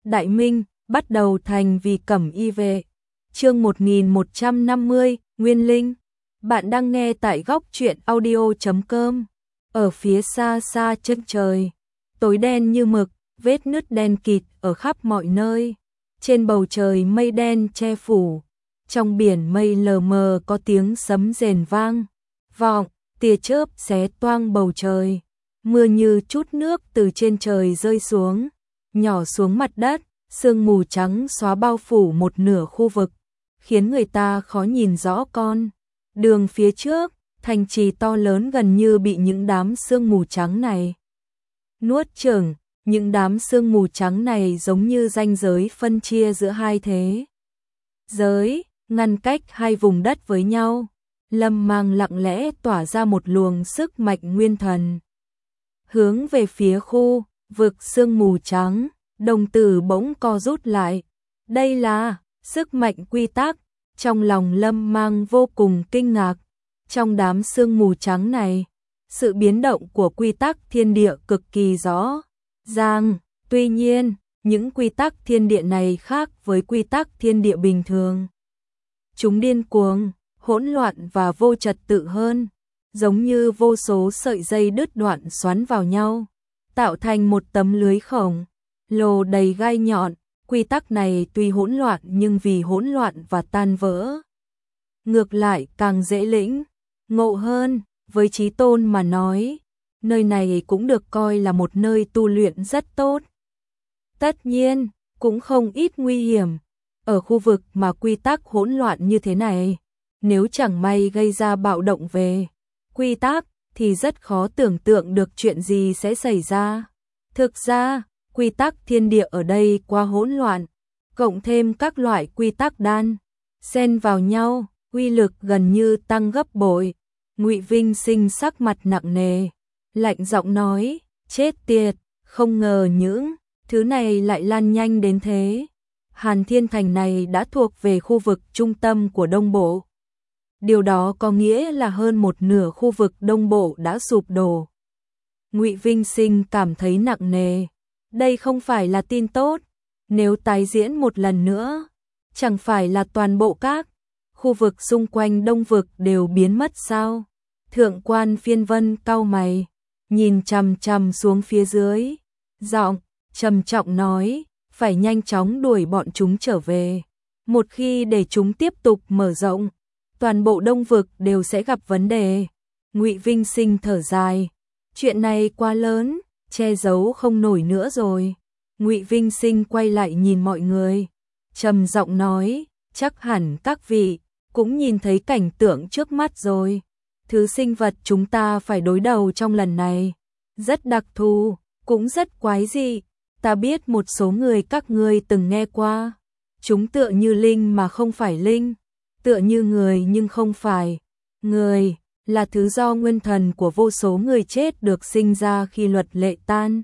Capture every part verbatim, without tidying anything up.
Đại Minh, bắt đầu thành vì cẩm y vệ. Chương một nghìn một trăm năm mươi, Nguyên Linh. Bạn đang nghe tại góc truyện audio chấm com. Ở phía xa xa chân trời, tối đen như mực, vết nứt đen kịt ở khắp mọi nơi. Trên bầu trời mây đen che phủ, trong biển mây lờ mờ có tiếng sấm rền vang vọng, tia chớp xé toang bầu trời. Mưa như chút nước từ trên trời rơi xuống, nhỏ xuống mặt đất, sương mù trắng xóa bao phủ một nửa khu vực, khiến người ta khó nhìn rõ con đường phía trước. Thành trì to lớn gần như bị những đám sương mù trắng này nuốt chửng. Những đám sương mù trắng này giống như ranh giới phân chia giữa hai thế giới, ngăn cách hai vùng đất với nhau. Lâm Mang lặng lẽ tỏa ra một luồng sức mạnh nguyên thần, hướng về phía khu vực sương mù trắng. Đồng tử bỗng co rút lại. Đây là sức mạnh quy tắc. Trong lòng Lâm Mang vô cùng kinh ngạc. Trong đám sương mù trắng này, sự biến động của quy tắc thiên địa cực kỳ rõ ràng. Tuy nhiên, những quy tắc thiên địa này khác với quy tắc thiên địa bình thường. Chúng điên cuồng, hỗn loạn và vô trật tự hơn, giống như vô số sợi dây đứt đoạn xoắn vào nhau, tạo thành một tấm lưới khổng lồ đầy gai nhọn. Quy tắc này tuy hỗn loạn nhưng vì hỗn loạn và tan vỡ, ngược lại càng dễ lĩnh ngộ hơn. Với Chí Tôn mà nói, nơi này cũng được coi là một nơi tu luyện rất tốt. Tất nhiên, cũng không ít nguy hiểm. Ở khu vực mà quy tắc hỗn loạn như thế này, nếu chẳng may gây ra bạo động về quy tắc, thì rất khó tưởng tượng được chuyện gì sẽ xảy ra. Thực ra, quy tắc thiên địa ở đây quá hỗn loạn, cộng thêm các loại quy tắc đan xen vào nhau, uy lực gần như tăng gấp bội. Ngụy Vinh Sinh sắc mặt nặng nề, lạnh giọng nói, chết tiệt, không ngờ những thứ này lại lan nhanh đến thế. Hàn Thiên Thành này đã thuộc về khu vực trung tâm của Đông Bộ. Điều đó có nghĩa là hơn một nửa khu vực Đông Bộ đã sụp đổ. Ngụy Vinh Sinh cảm thấy nặng nề. Đây không phải là tin tốt. Nếu tái diễn một lần nữa, chẳng phải là toàn bộ các khu vực xung quanh Đông vực đều biến mất sao? Thượng quan Phiên Vân cau mày, nhìn chằm chằm xuống phía dưới, giọng trầm trọng nói, phải nhanh chóng đuổi bọn chúng trở về. Một khi để chúng tiếp tục mở rộng, toàn bộ Đông vực đều sẽ gặp vấn đề. Ngụy Vinh Sinh thở dài, chuyện này quá lớn, che giấu không nổi nữa rồi. Ngụy Vinh Sinh quay lại nhìn mọi người, trầm giọng nói, chắc hẳn các vị cũng nhìn thấy cảnh tượng trước mắt rồi. Thứ sinh vật chúng ta phải đối đầu trong lần này rất đặc thù, cũng rất quái dị. Ta biết một số người các ngươi từng nghe qua. Chúng tựa như linh mà không phải linh, tựa như người nhưng không phải người, là thứ do nguyên thần của vô số người chết được sinh ra khi luật lệ tan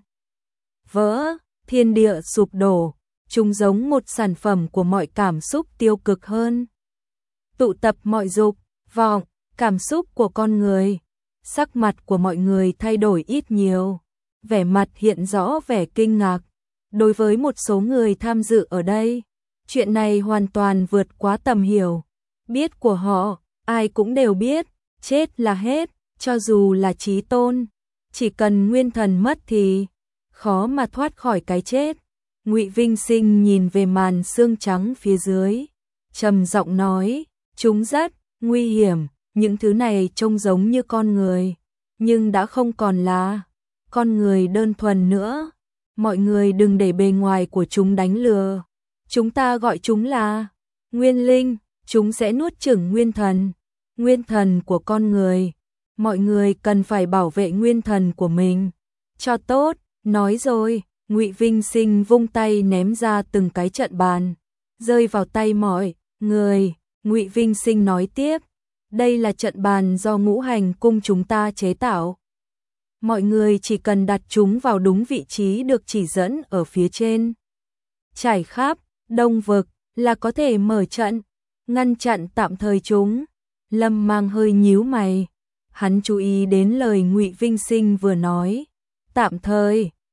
vỡ, thiên địa sụp đổ. Chúng giống một sản phẩm của mọi cảm xúc tiêu cực hơn, tụ tập mọi dục vọng, cảm xúc của con người. Sắc mặt của mọi người thay đổi ít nhiều, vẻ mặt hiện rõ vẻ kinh ngạc. Đối với một số người tham dự ở đây, chuyện này hoàn toàn vượt quá tầm hiểu biết của họ. Ai cũng đều biết, chết là hết, cho dù là Chí Tôn, chỉ cần nguyên thần mất thì khó mà thoát khỏi cái chết. Ngụy Vinh Sinh nhìn về màn sương trắng phía dưới, trầm giọng nói, chúng rất nguy hiểm. Những thứ này trông giống như con người, nhưng đã không còn là con người đơn thuần nữa. Mọi người đừng để bề ngoài của chúng đánh lừa. Chúng ta gọi chúng là nguyên linh. Chúng sẽ nuốt chửng nguyên thần, nguyên thần của con người. Mọi người cần phải bảo vệ nguyên thần của mình cho tốt. Nói rồi, Ngụy Vinh Sinh vung tay ném ra từng cái trận bàn, rơi vào tay mọi người. Ngụy Vinh Sinh nói tiếp, đây là trận bàn do Ngũ Hành Cung chúng ta chế tạo. Mọi người chỉ cần đặt chúng vào đúng vị trí được chỉ dẫn ở phía trên, trải khắp Đông vực, là có thể mở trận, ngăn chặn tạm thời chúng. Lâm Mang hơi nhíu mày, hắn chú ý đến lời Ngụy Vinh Sinh vừa nói. Tạm thời,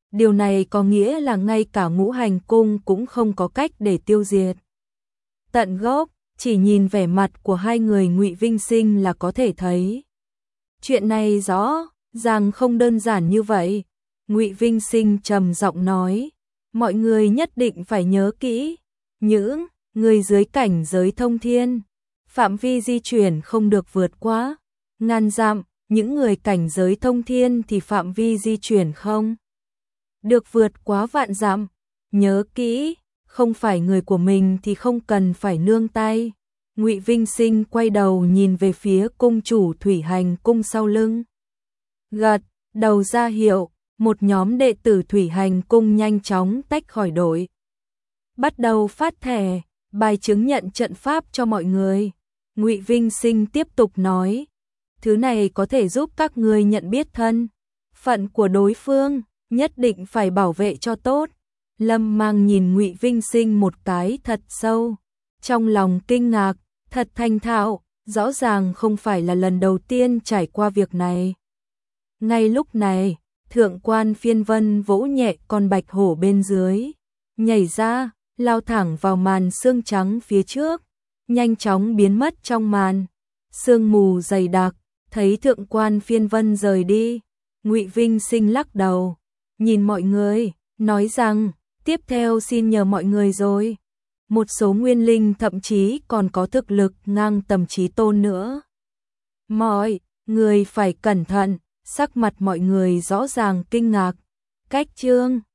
Điều này có nghĩa là ngay cả ngũ hành cung cũng không có cách để tiêu diệt tận gốc, chỉ nhìn vẻ mặt của hai người Ngụy Vinh Sinh là có thể thấy. Chuyện này rõ ràng không đơn giản như vậy. Ngụy Vinh Sinh trầm giọng nói, mọi người nhất định phải nhớ kỹ, những người dưới cảnh giới thông thiên, phạm vi di chuyển không được vượt quá ngàn dặm, những người cảnh giới thông thiên thì phạm vi di chuyển không được vượt quá vạn dặm. Nhớ kỹ, không phải người của mình thì không cần phải nương tay. Ngụy Vinh Sinh quay đầu nhìn về phía cung chủ Thủy Hành cung sau lưng. Gật đầu ra hiệu, một nhóm đệ tử Thủy Hành cung nhanh chóng tách khỏi đội. Bắt đầu phát thẻ, bài chứng nhận trận pháp cho mọi người. Ngụy Vinh Sinh tiếp tục nói, thứ này có thể giúp các ngươi nhận biết thân phận của đối phương, nhất định phải bảo vệ cho tốt. Lâm Mang nhìn Ngụy Vinh Sinh một cái thật sâu, trong lòng kinh ngạc, thật thành thạo, rõ ràng không phải là lần đầu tiên trải qua việc này. Ngay lúc này, thượng quan Phiên Vân vỗ nhẹ con bạch hổ bên dưới, nhảy ra, lao thẳng vào màn sương trắng phía trước, nhanh chóng biến mất trong màn sương mù dày đặc. Thấy thượng quan Phiên Vân rời đi, Ngụy Vinh Sinh lắc đầu, nhìn mọi người, nói rằng, tiếp theo xin nhờ mọi người rồi. Một số nguyên linh thậm chí còn có thực lực ngang tầm Chí Tôn nữa. Mọi người phải cẩn thận, sắc mặt mọi người rõ ràng kinh ngạc. Cách chương